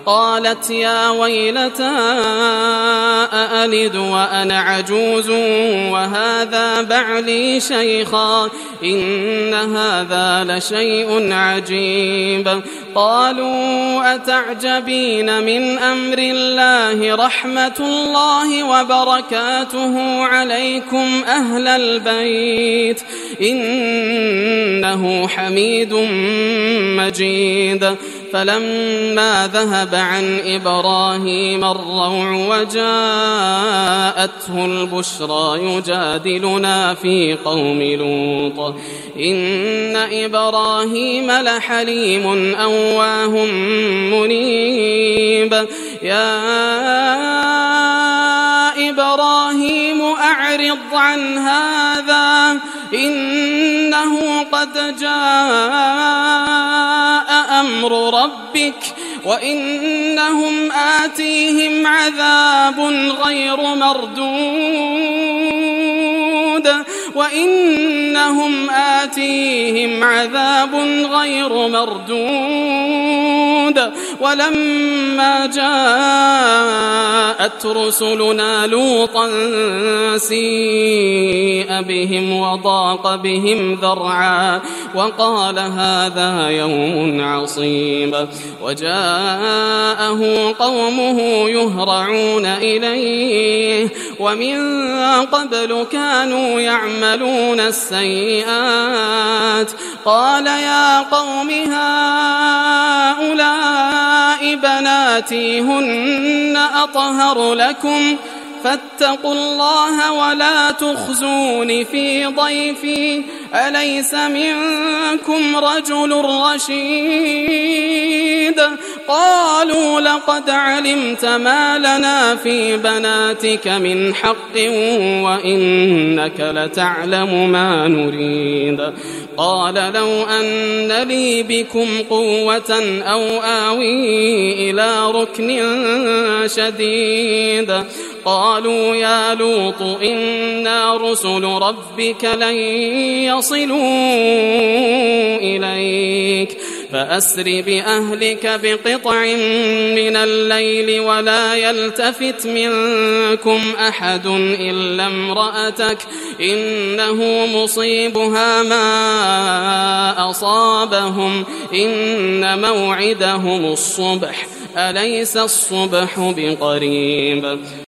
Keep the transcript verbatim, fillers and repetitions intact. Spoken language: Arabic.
قالت يا ويلتى أألد وأنا عجوز وهذا بعلي شيخا إن هذا لشيء عجيب قالوا أتعجبين من أمر الله رحمة الله وبركاته عليكم أهل البيت إنه حميد مجيد فلما ذهب عن إبراهيم الروع وجاءته البشرى يجادلنا في قوم لوط إن إبراهيم لحليم أواه منيب يا إبراهيم أعرض عن هذا إنه قد جاء أمر ربك وإنهم آتيهم عذاب غير مردود وإنهم آتيهم عذاب غير مردود ولما جاءت رسلنا لوطا سيء بهم وضاق بهم ذرعا وقال هذا يوم عصيب وجاءه قومه يهرعون إليه ومن قبل كانوا يعملون السيئات قال يا قوم هؤلاء بناتي هن أطهر لكم فاتقوا الله ولا تخزون في ضيفي أليس منكم رجل رشيد قالوا لقد علمت ما لنا في بناتك من حق وإنك لتعلم ما نريد قال لو أن لي بكم قوة أو آوي إلى ركن شديد قالوا يا لوط إنا رسل ربك لن يصلوا إليك فأسر بأهلك بقطع من الليل ولا يلتفت منكم أحد إلا امرأتك إنه مصيبها ما أصابهم إن موعدهم الصبح أليس الصبح بقريب